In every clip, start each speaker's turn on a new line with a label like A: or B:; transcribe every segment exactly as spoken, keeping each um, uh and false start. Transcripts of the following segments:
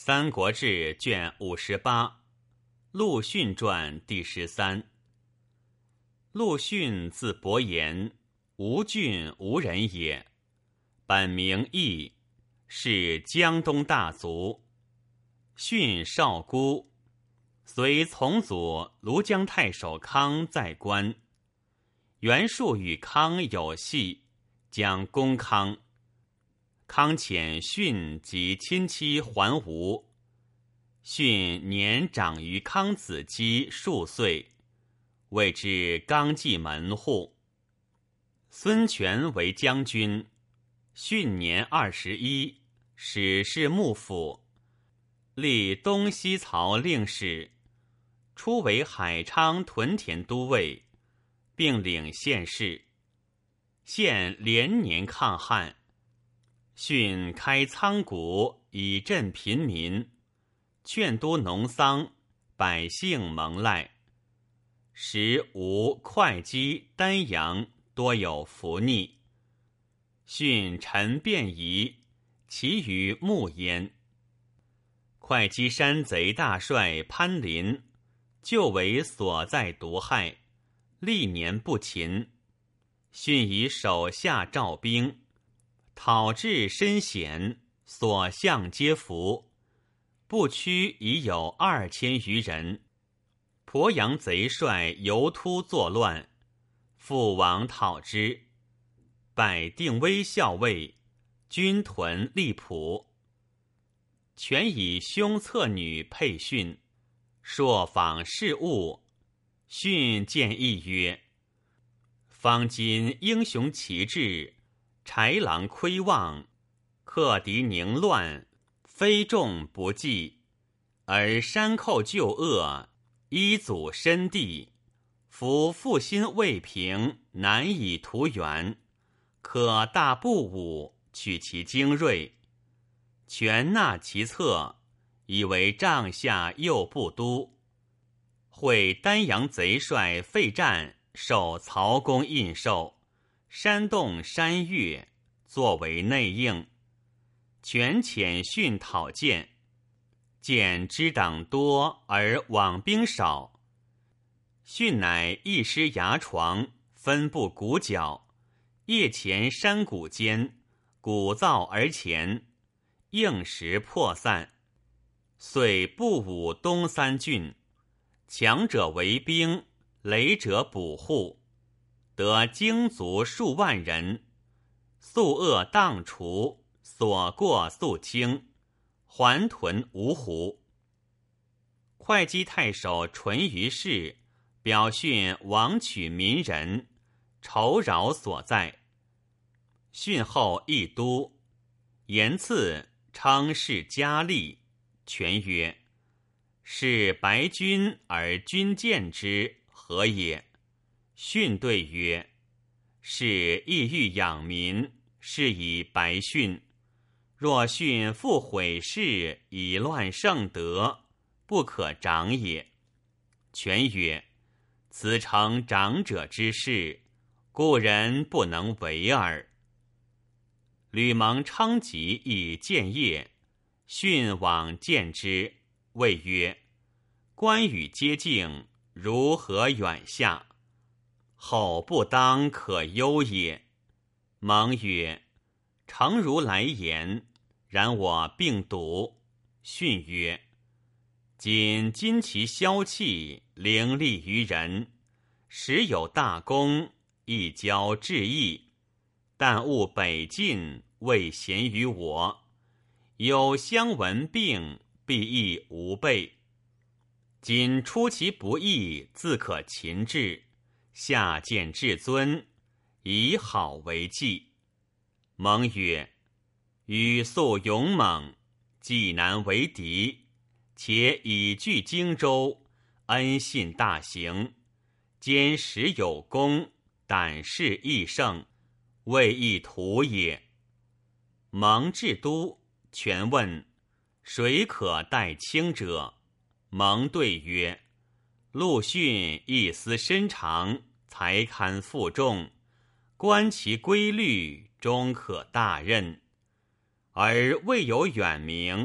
A: 三国志》卷五十八，陆逊传第十三。陆逊字伯言，吴郡吴人也，本名义，是江东大族。逊少孤，随从祖庐江太守康在官。袁术与康有隙，将攻康。康遣逊及亲戚还吴。逊年长于康子姬数岁，谓之纲纪门户。孙权为将军，逊年二十一，使事幕府，历东西曹令史，初为海昌屯田都尉，并领县事。县连年抗旱，逊开仓谷以赈贫民，劝都农桑，百姓蒙赖。时吴会稽、丹阳多有伏逆，逊陈便夷，其余牧焉。会稽山贼大帅潘林，就为所在毒害，历年不勤。逊以手下召兵，讨至深险，所向皆服，不屈已有二千余人。鄱阳贼帅游突作乱，父王讨之，拜定威校尉，军屯利浦。权以兄侧女配训，朔访事务。逊建议曰：方今英雄旗帜，豺狼窥望，克敌宁乱，非众不济，而山寇旧恶，依祖深地，夫复心未平，难以图远，可大不武，取其精锐，权纳其策，以为帐下右部都。会丹阳贼帅费战受曹公印绶，煽动山岳，作为内应。权遣逊讨见，见之党多而往兵少，逊乃一师牙床，分布谷角，夜潜山谷间，鼓噪而前，应时破散。遂不武东三郡，强者为兵，羸者捕户，得精卒数万人，宿恶荡除，所过肃清，还屯芜湖。会稽太守淳于氏表逊枉取民人，酬饶所在。逊后议都，言赐称是佳丽。权曰：是白君而君见之，何也？逊对曰：是意欲养民，是以白逊。若逊复毁事，以乱圣德，不可长也。权曰：此诚长者之事，故人不能为耳。吕蒙称疾以见业，逊往见之，谓曰：关羽接近，如何远下？后不当可忧也。蒙曰：诚如来言，然我病笃。逊曰：今今其消气，凌厉于人，时有大功，亦交至义，但务北进，未贤于我。有相闻病，必亦无备。今出其不意，自可擒之，下见至尊，以好为计。蒙曰：羽素勇猛，济难为敌，且以据荆州，恩信大行，坚实有功，胆识亦盛，未易图也。蒙至都，权问谁可代卿者？蒙对曰：陆逊一思深长，才堪负重，观其规律，终可大任。而未有远名，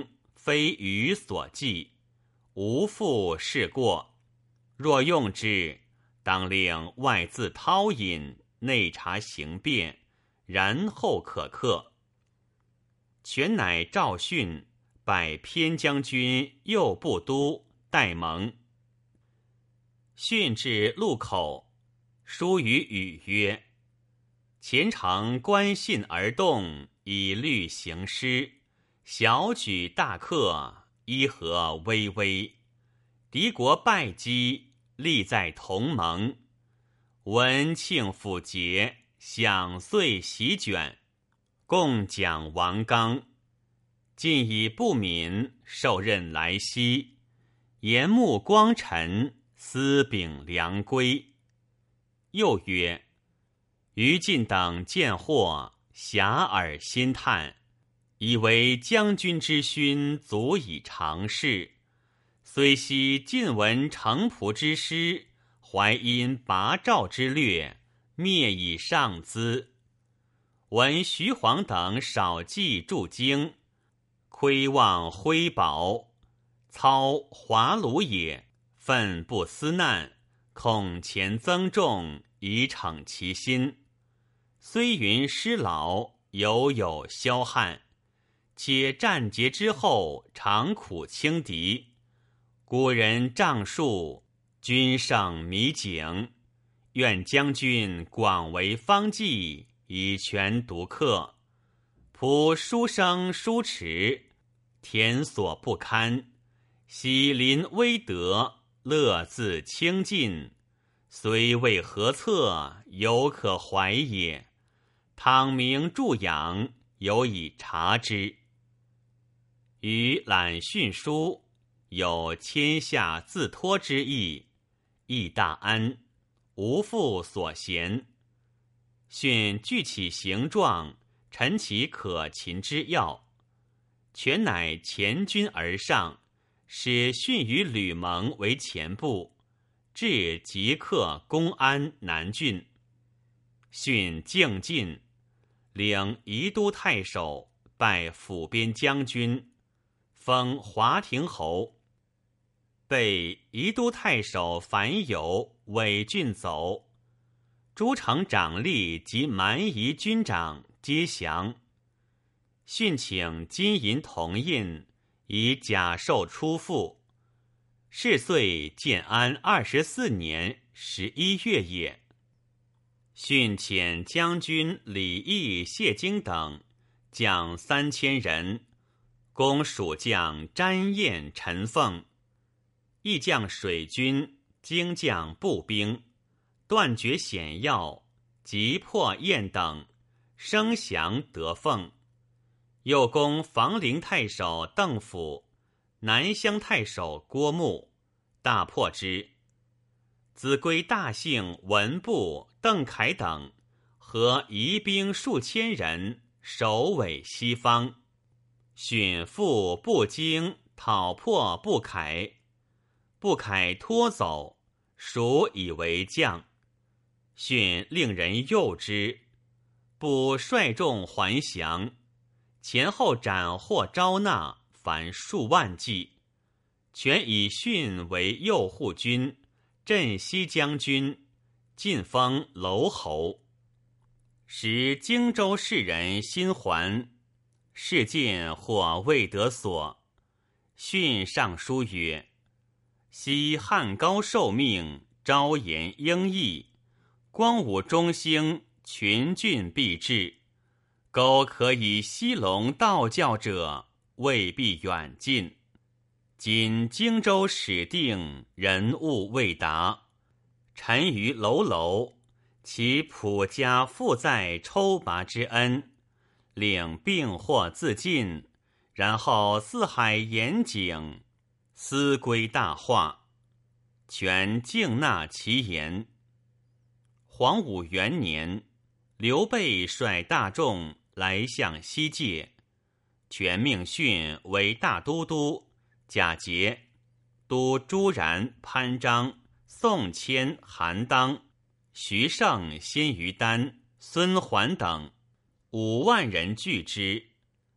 A: 非余所忌，无复事过。若用之，当令外自韬饮，内察行变，然后可克。权乃赵训，拜偏将军右部都戴蒙。训至路口，书于语曰：前程观信而动，以虑行师。小举大克，伊何巍巍。敌国败击，利在同盟。文庆府节，享岁席卷，共讲王纲。尽以不敏，受任来西。严目光臣，思秉良规。又曰：于禁等见祸，遐迩心叹，以为将军之勋足以常事。虽悉晋闻城仆之师，怀因拔赵之略，灭以上资。闻徐晃等少计驻京，窥望徽宝，操华虏也，愤不思难，恐前增重，以逞其心。虽云师老，犹有消汉，且战捷之后，常苦轻敌。古人仗术，君胜弥景，愿将军广为方剂，以全独克。仆书生书迟，田所不堪。喜临威德，乐自清尽。虽未何策，犹可怀也。倘明助养，有以察之。于览训书，有天下自托之意，亦大安，无复所嫌。训具起形状，陈其可擒之要。权乃前军而上，使训与吕蒙为前部，至即克公安南郡。训境进，领宜都太守，拜辅边将军，封华亭侯。被宜都太守樊友伪郡走，诸城长吏及蛮夷军长皆降。训请金银铜印，以假授出父。是岁建安二十四年十一月也。训遣将军李毅、谢京等将三千人，攻蜀将詹彦、陈凤。亦将水军，精将步兵，断绝险要，击破燕等，声降得凤。又攻房陵太守邓府、南乡太守郭牧，大破之。子规大姓文部、邓凯等合夷兵数千人，首尾西方。训复不京，讨破不凯。不凯脱走，蜀以为将。训令人诱之，不率众还降。前后斩获招纳，凡数万计。全以训为右护军、镇西将军，晋封楼侯。时荆州士人新还，事尽或未得所。训上书曰：昔汉高受命，昭言英毅，光武中兴，群俊必至。苟可以西隆道教者，未必远近。今荆州始定，人物未达，臣于楼楼，其仆家负在抽拔之恩，令病祸自尽，然后四海严景，思归大化。全敬纳其言。黄武元年，刘备率大众来向西界，全命训为大都督，假节督朱然、潘璋、宋谦、韩当、徐盛、辛于丹、孙桓等五万人拒之。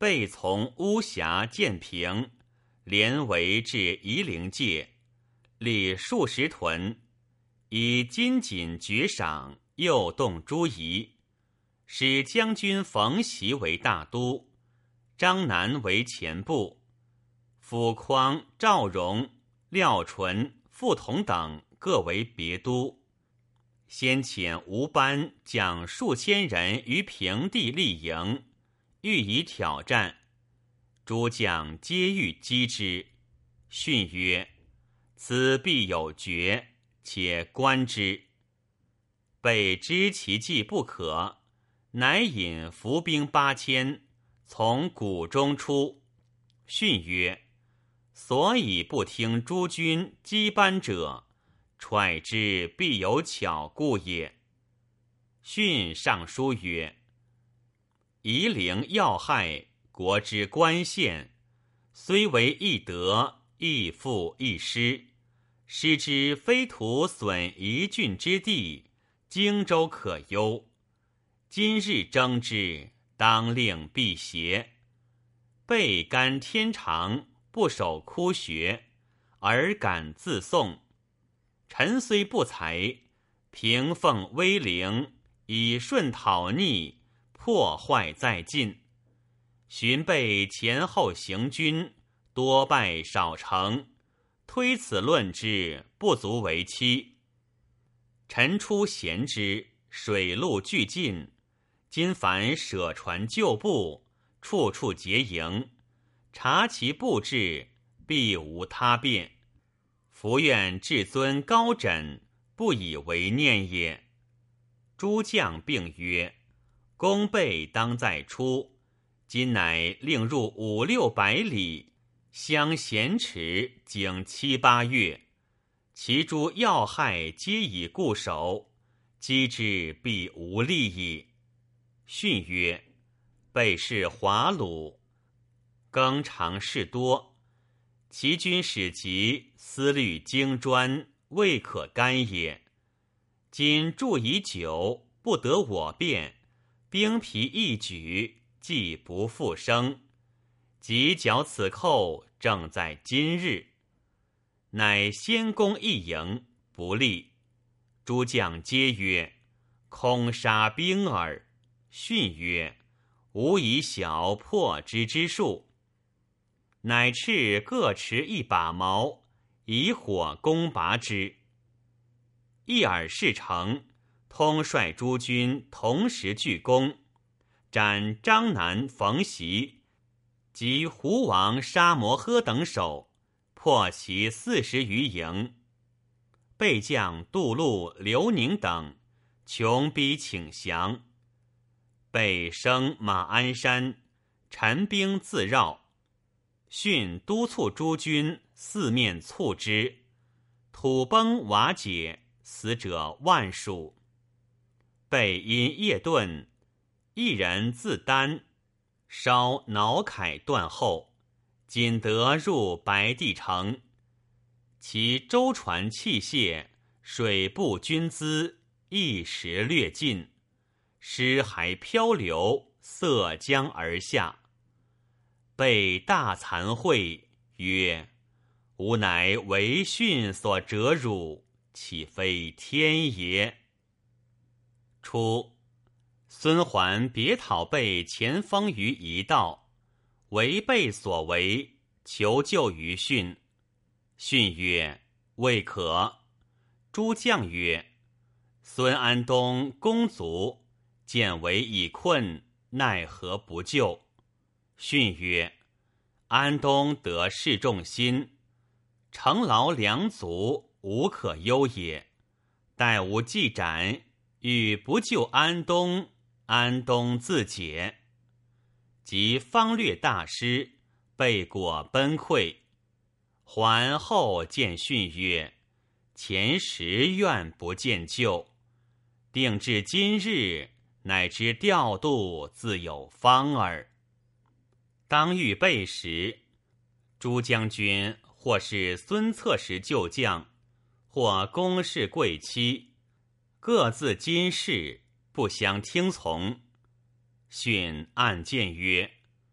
A: 备从巫峡建平，连围至夷陵界，立数十屯，以金锦爵赏，诱动诸夷，使将军冯习为大都，张南为前部，傅匡、赵荣、廖纯、傅彤等各为别都。先遣吴班将数千人于平地立营，欲以挑战。诸将皆欲击之，训曰：此必有决，且观之。备知其计不可，乃引伏兵八千，从谷中出，训曰：所以不听诸军击班者，揣之必有巧故也。训上书曰：夷陵要害，国之关县，虽为一得，亦复一失。失之非徒损一郡之地，荆州可忧。今日争之，当令辟邪。备甘天长，不守枯穴，而敢自送。臣虽不才，平奉威灵，以顺讨逆，破坏在晋。寻备前后行军，多败少成，推此论之，不足为期。臣初贤之，水陆俱尽，今凡舍船旧部，处处结营，察其布置，必无他变。伏愿至尊高枕，不以为念也。诸将并曰：公备当在出，今乃令入五六百里，相咸持经七八月，其诸要害皆已固守，击之必无力矣。训曰：备是华鲁，耕常事多，其军使急，思虑精专，未可干也。今驻已久，不得我变，兵疲一举，既不复生，即剿此寇，正在今日。乃先攻一营，不利。诸将皆曰：空杀兵耳。训曰：吾以小破之之术。乃敕各持一把矛，以火攻拔之。一耳事成，通率诸军同时聚攻，斩张南、冯习及胡王沙摩诃等首，破其四十余营。备将杜陆、刘宁等穷逼请降。备升马鞍山，陈兵自绕。训督促诸军四面促之，土崩瓦解，死者万数。备因夜遁，一人自丹，烧脑铠断后，仅得入白帝城。其舟船器械、水部军资一时略尽，尸骸漂流，塞江而下。备大惭悔，曰：吾乃为训所折辱，岂非天也？初，孙桓别讨备前锋于夷道，为备所为，求救于训。训曰：未可。诸将曰：孙安东公卒，见为已困，奈何不救？训曰：安东得士众心，承劳良足，无可忧也。待吾既斩，欲不救安东，安东自解。及方略大失，备果崩溃。桓后见训曰：前时愿不见救，定至今日，乃知调度自有方耳。当遇备时，诸将军或是孙策时旧将，或公室贵戚，各自今事，不相听从。训暗见曰：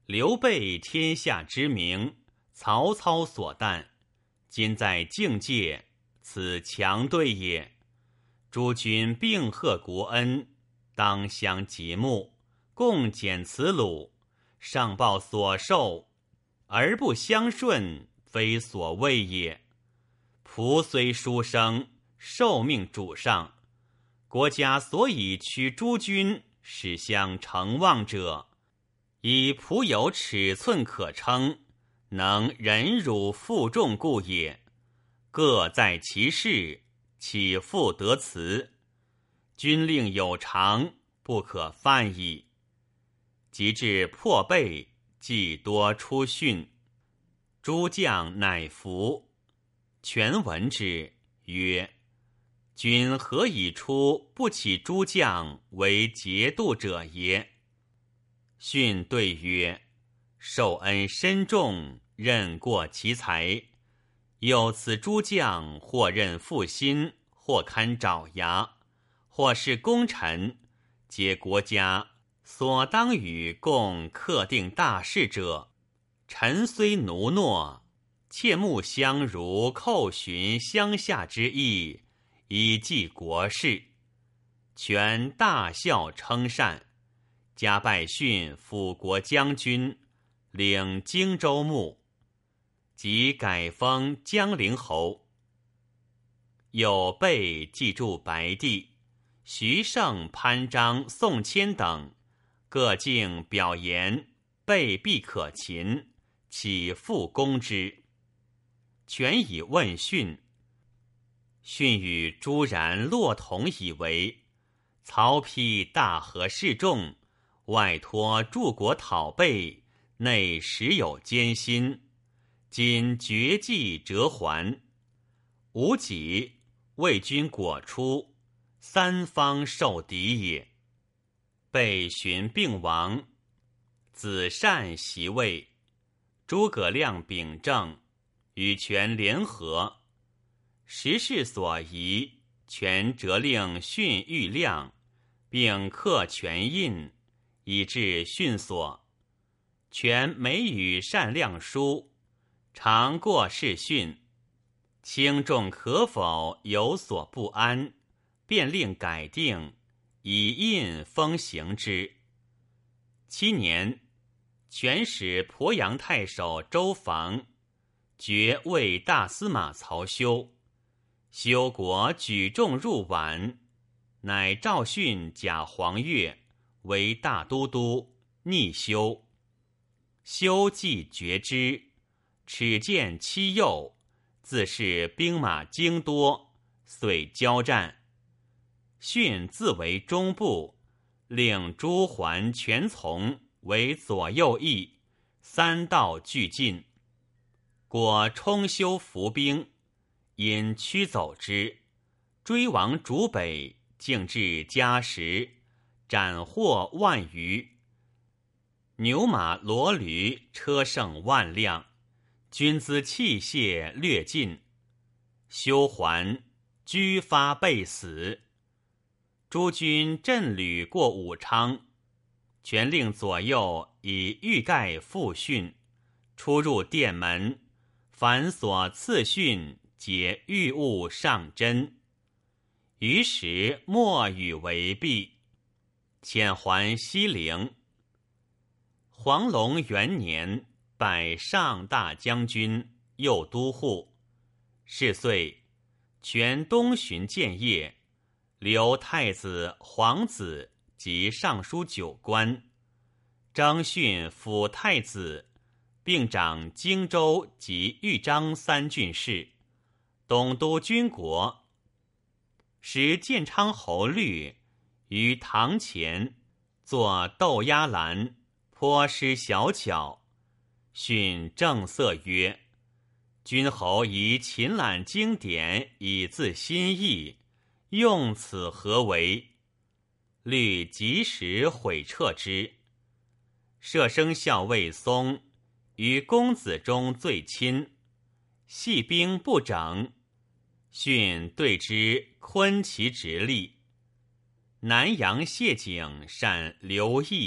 A: 刘备天下之名，曹操所惮。今在境界，此强对也。诸君并贺国恩，当相极目，共减此虏。上报所受，而不相顺，非所谓也。仆虽书生，受命主上，国家所以取诸君，使相成望者，以仆有尺寸可称，能忍辱负重故也。各在其事，岂复得辞？军令有常，不可犯矣。及至破备，既多出训，诸将乃服。权闻之，曰：君何以出不起诸将为节度者也？训对曰：受恩深重，任过其才。有此诸将，或任负心，或堪爪牙，或是功臣，皆国家所当与共克定大事者。臣虽奴诺，切勿相如寇寻乡下之意，以济国事。权大笑称善，加拜训辅国将军，领荆州牧，即改封江陵侯。有备记住白帝、徐盛、潘璋、宋谦等，各竟表言备必可擒，岂复攻之？权以问训。训与朱然、骆统以为，曹丕大和示众，外托诸国讨备，内实有艰辛，今绝迹折还。吾己魏军果出，三方受敌也。备寻病亡，子善袭位，诸葛亮秉政，与权联合。时势所宜，权责令训谕亮，并刻权印，以至训所。权每与善亮书，常过视训，轻重可否有所不安，便令改定，以印封行之。七年，权使鄱阳太守周防，爵魏大司马曹休。休国举众入宛，乃召训假黄钺为大都督，逆休。休既决之，耻见妻幼，自是兵马精多，遂交战。训自为中部，令朱桓、全从为左右翼，三道俱进。果冲休伏兵，因驱走之，追亡逐北，竟至嘉实，斩获万余。牛马骡驴车乘万辆，军资器械略尽。休还，居发被死。诸军阵旅过武昌，权令左右以玉盖复训，出入殿门，凡所赐训，皆御物上珍。于时莫与为弊，遣还西陵。黄龙元年，拜上大将军、右都护。是岁，权东巡建业，留太子、皇子及尚书九官，征训辅太子，并掌荆州及豫章三郡事，东都军国。使建昌侯律于堂前作斗鸦栏，颇施小巧。训正色曰：君侯宜勤览经典，以自心意，用此何为？律及时悔撤之。舍生校尉松与公子中最亲，系兵不整，训对之昆其直隶。南阳谢景善刘毅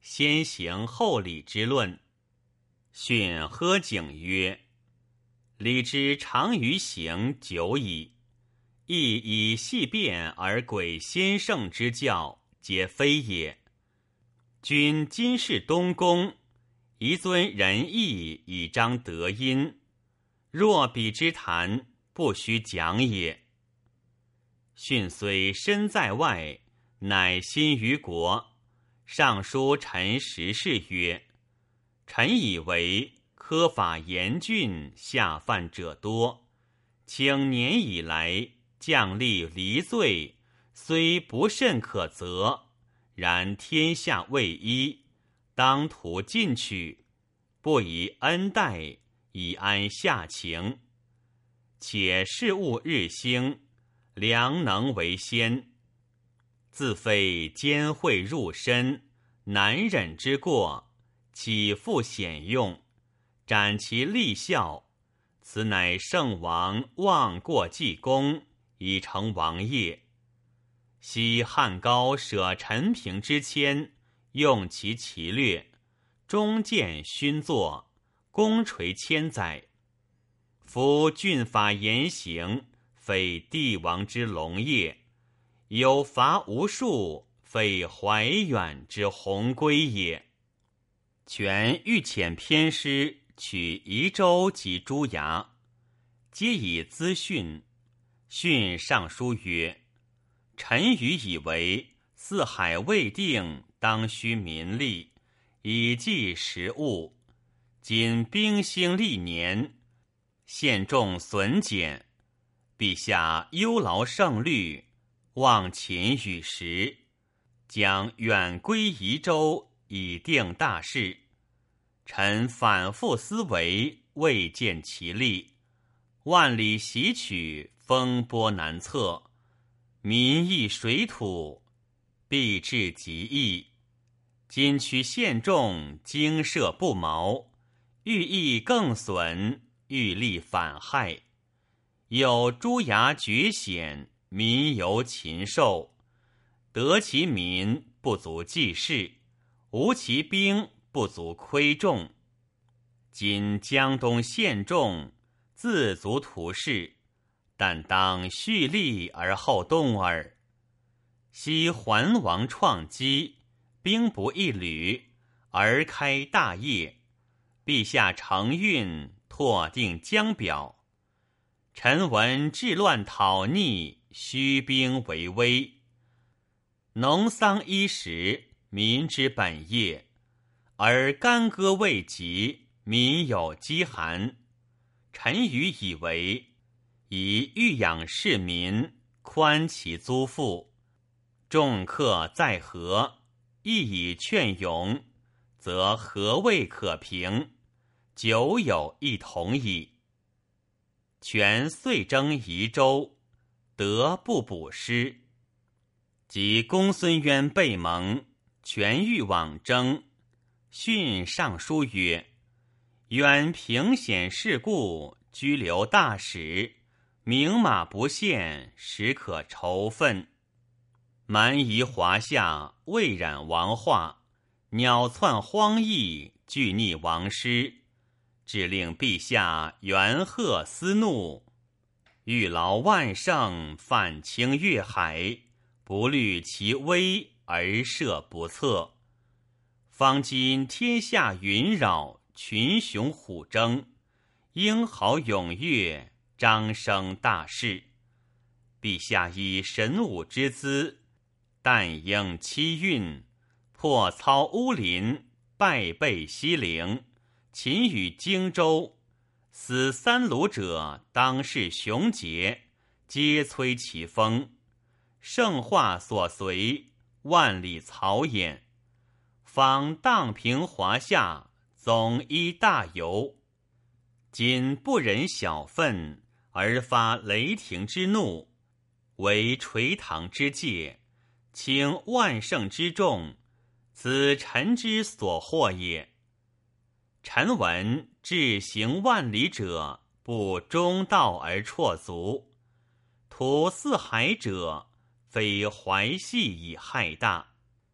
A: 先行后礼之论。训呵景曰：礼之长于行久矣，亦以细辩而诡先圣之教，皆非也。君今世东宫，宜尊仁义以彰德音，若彼之谈，不须讲也。训虽身在外，乃心于国。上书陈时事曰：臣以为科法严峻，下犯者多，请年以来降吏离罪，虽不甚可责，然天下未一，当图进取，不以恩待，以安下情。且事物日兴，良能为先，自非奸贿入身，难忍之过，岂复显用，斩其立效，此乃圣王忘过济功，以成王业。昔汉高舍陈平之谦，用其奇略，忠谏勋作，功垂千载。夫峻法严刑，非帝王之龙业；有罚无数，非怀远之鸿归也。权欲遣偏师，取夷州及诸衙，皆以资训。训上书曰：臣愚以为四海未定，当须民力，以济时务。今兵兴历年，献众损减，陛下忧劳胜虑，忘勤与时，将远归夷州，以定大事。臣反复思维，未见其利。万里袭取，风波难测，民易水土，必至极易。今取献众，精舍不毛，欲益更损，欲利反害。有诸衙绝险，民犹禽兽，得其民不足济事，无其兵不足亏众。今江东献众，自足图事，但当蓄力而后动耳。昔桓王创基，兵不一旅，而开大业，陛下承运，拓定江表。臣闻治乱讨逆，虚兵为威。农桑衣食，民之本业，而干戈未及，民有饥寒。臣愚以为，以欲养市民，宽其租赋，众客在和，亦以劝勇，则何未可平，久有一同矣。权遂征夷州，得不补失。及公孙渊被蒙，权欲往征。训上书曰：渊平险事故，居留大使，明马不献，实可仇愤。蛮夷华夏，未染王化，鸟窜荒逸，惧逆王师，致令陛下元赫思怒，欲劳万乘，泛清越海，不虑其危而设不测。方今天下云扰，群雄虎争，英豪踊跃，张声大事。陛下以神武之姿，但应七运，破操乌林，败备西陵，擒与荆州，死三鲁者，当世雄杰，皆摧其锋。圣化所随，万里草偃。方荡平华夏，总依大游。今不忍小愤，而发雷霆之怒，为垂堂之戒，请万乘之众，此臣之所获也。臣闻志行万里者，不中道而辍足；图四海者，非怀细以害大。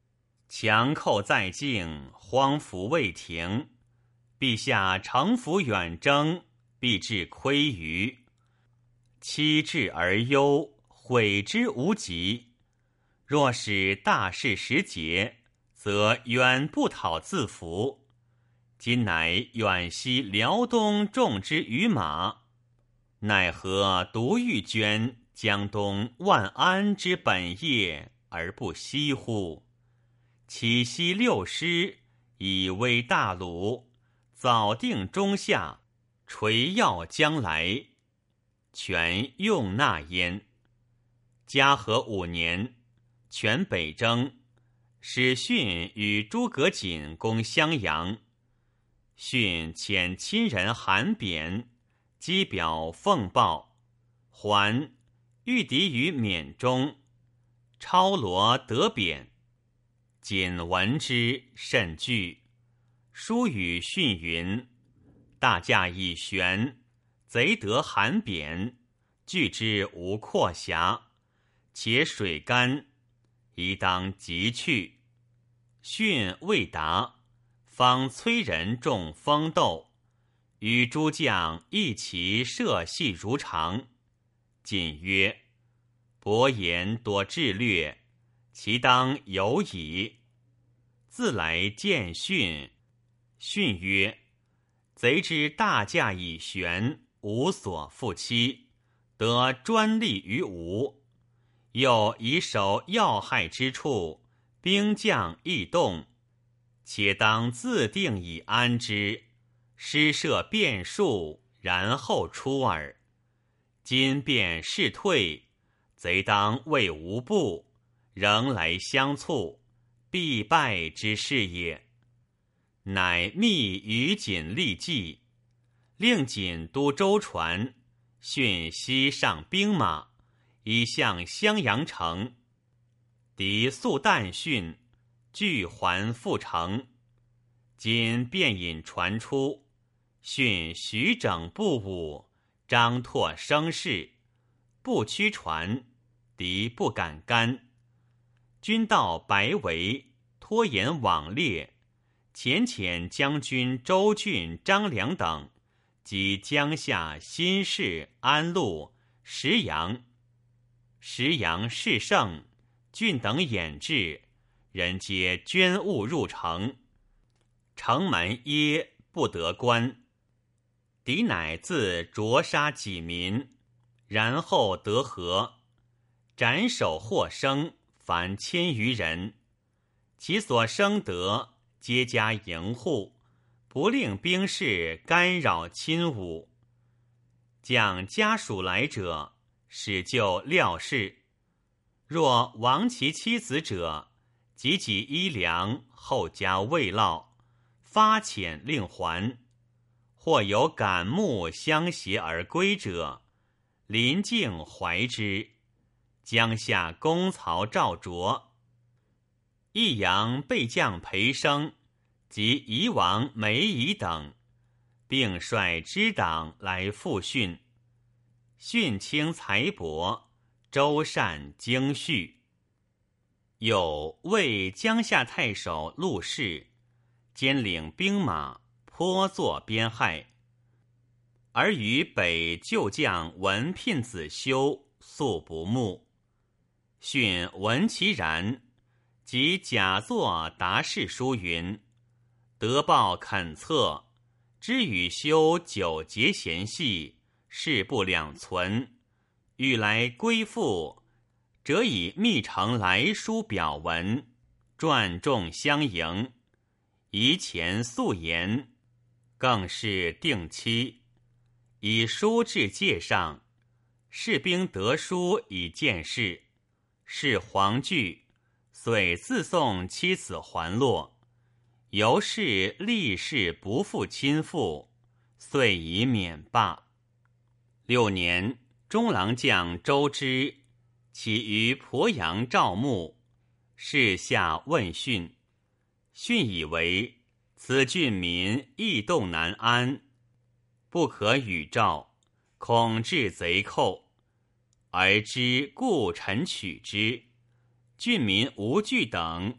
A: 强寇在境，荒服未停。陛下乘服远征，必致亏余。期至而忧，悔之无及。若使大事时节，则远不讨自服。今乃远西辽东众之于马，奈何独欲捐江东万安之本业而不惜乎？岂惜六师以威大鲁，早定中夏，垂耀将来，全用纳焉。嘉禾五年，全北征，使逊与诸葛瑾攻襄阳。逊遣亲人韩扁击表奉报，还御敌于缅中，超罗得扁。瑾闻之，甚惧。书与逊云：大驾已悬，贼得韩扁，拒之无阔狭，且水干，宜当急去。逊未答，方催人众风斗，与诸将一齐射戏如常。瑾曰：伯言多智略，其当有矣。自来见逊，逊曰：贼之大驾已悬，无所复期，得专利于吴，又以守要害之处，兵将易动，且当自定以安之，施设变数，然后出耳。今便事退，贼当为无步，仍来相促，必败之势也。乃密与瑾立计，令瑾督舟船，逊西上兵马，以向襄阳城。敌速旦讯，俱还复城。瑾便引船出，逊徐整步武，张拓声势，不驱船，敌不敢干。军到白围，拖延网列，遣遣将军周俊、张良等及江夏新市、安陆、石阳。石阳势盛，郡等掩至，人皆捐物入城，城门耶不得关。敌乃自灼杀己民，然后得和，斩首获生，凡千余人。其所生得，皆加营户，不令兵士干扰侵侮。将家属来者，始就料事。若亡其妻子者，给给衣粮，后加慰劳，发遣令还。或有感慕相携而归者，临境怀之。江夏公曹赵卓、益阳备将裴生及夷王梅夷等，并率支党来复训。训轻才帛，周善经叙。有为江夏太守陆氏，兼领兵马，颇作边害。而与北旧将文聘子修素不睦。训闻其然，即假作答事书云：得报恳策，知与修久结嫌隙，事不两存，欲来归附，则以密呈来书表文，传众相迎，宜前素言，更是定期。以书至界上，士兵得书以见事，是惶惧，遂自送妻子还落。由是立誓不负亲父，遂以免罢。六年，中郎将周之起于鄱阳赵牧，士下问训。训以为此郡民异动难安，不可与赵，恐致贼寇，而知故臣取之。郡民无惧等，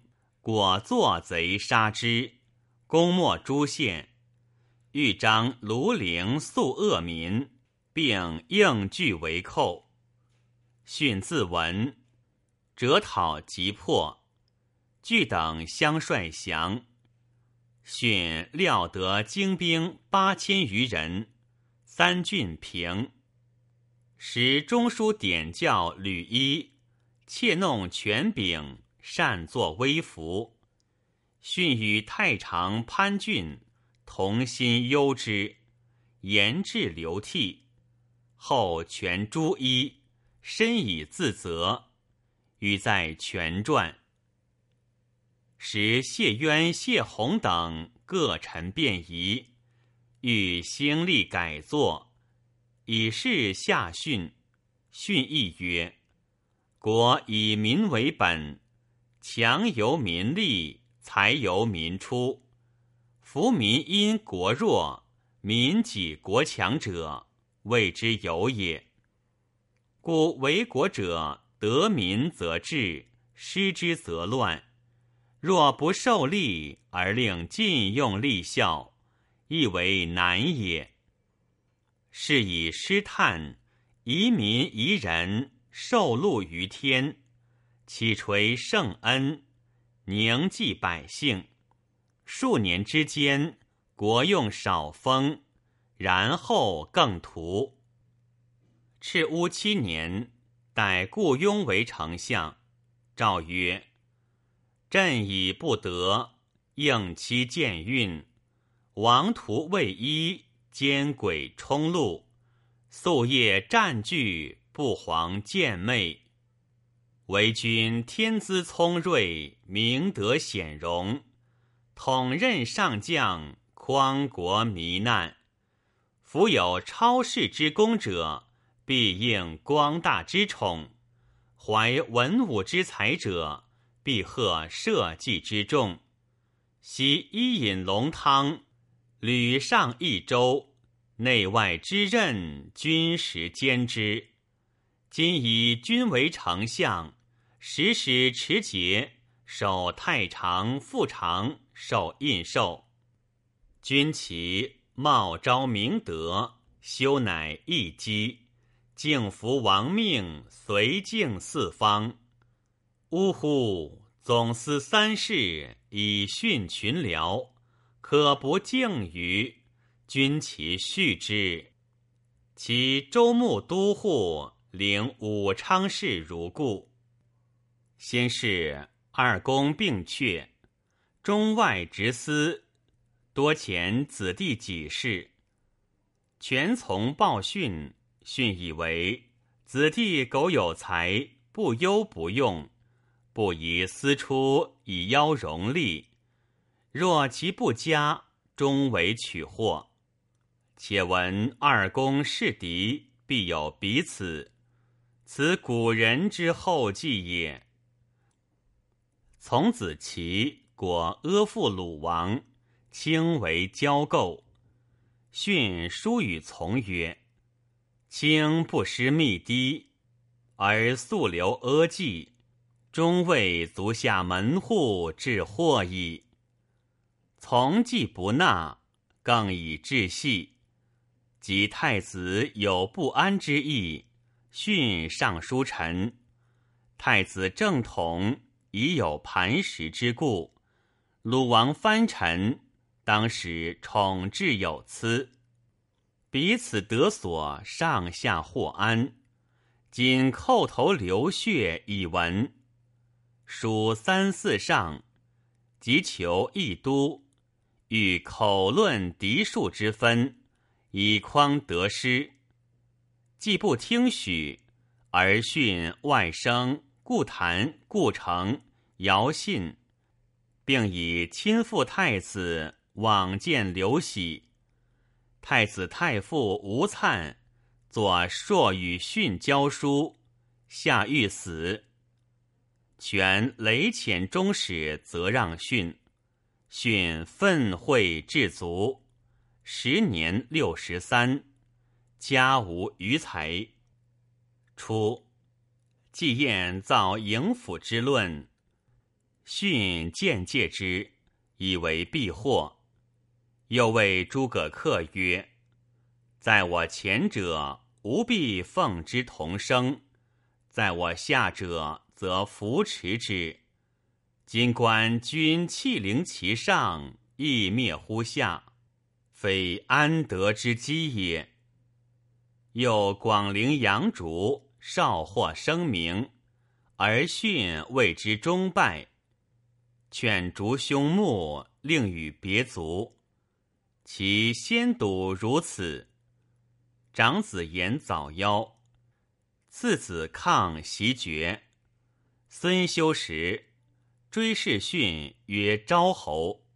A: 果作贼杀之，公没诸县，欲张庐陵肃恶民，并应拒为寇。训自闻，折讨急迫，据等相率降。训料得精兵八千余人，三郡平。时中书典教吕一窃弄权柄，擅作威服。训与太常潘俊同心忧之，言至流涕。后权诛一，深以自责，语在权传。时谢渊、谢宏等各陈便宜，欲兴立改作，以示下训。训议曰：国以民为本，强由民立，才由民出。夫民因国弱，民己国强者，谓之有也。故为国者，得民则治，失之则乱。若不受力而令尽用力效，亦为难也。是以师探宜民宜人，受禄于天，启垂圣恩，宁济百姓。数年之间，国用少丰，然后更图。赤乌七年，逮顾雍为丞相，诏曰：朕已不得，应期见运，王图未依，奸诡冲戮，夙夜占据，不遑见昧。为君天资聪睿，明德显荣，统任上将，匡国弥难。夫有超世之功者，必应光大之宠；怀文武之才者，必贺社稷之重。昔伊尹龙汤，屡上益州，内外之任，均实兼之。今以君为丞相，时时持节，守太常、副常，受印绶。君其冒昭明德，修乃义基，敬服王命，绥靖四方。呜呼！总司三事，以训群僚，可不敬于？君其恤之。其州牧都护，领武昌事如故。先是二公并阙，中外执司，多遣子弟己事。全从报训，训以为子弟苟有才，不忧不用，不宜私出以邀荣利。若其不佳，终为取祸。且闻二公是敌，必有彼此，此古人之后继也。从子齐果阿附鲁王，卿为交构。训书与从曰：卿不失密堤，而素留阿计，终为足下门户致祸矣。从既不纳，更以致细。及太子有不安之意，训上书臣。太子正统，已有磐石之故，鲁王藩臣，当时宠至有疵。彼此得所，上下或安。今叩头流血以闻。属三四上，即求一都，欲口论嫡庶之分，以匡得失。既不听许，而训外甥顾谭、顾成、姚信，并以亲附太子，往见刘喜。太子太傅吴粲作朔与训交书，下狱死。权雷遣中使责让训，训愤恚至足，时年六十三，家无余财。初，季晏造营府之论， 训见戒之，以为避祸。又谓诸葛恪曰：在我前者，吾必奉之同生；在我下者，则扶持之。今观君弃凌其上，亦灭乎下，非安得之机也。又广陵杨竹，少获声名，而训谓之终败。劝逐兄穆，令与别族。其先睹如此。长子言早夭，次子抗袭爵。孙休时追谥训曰昭侯。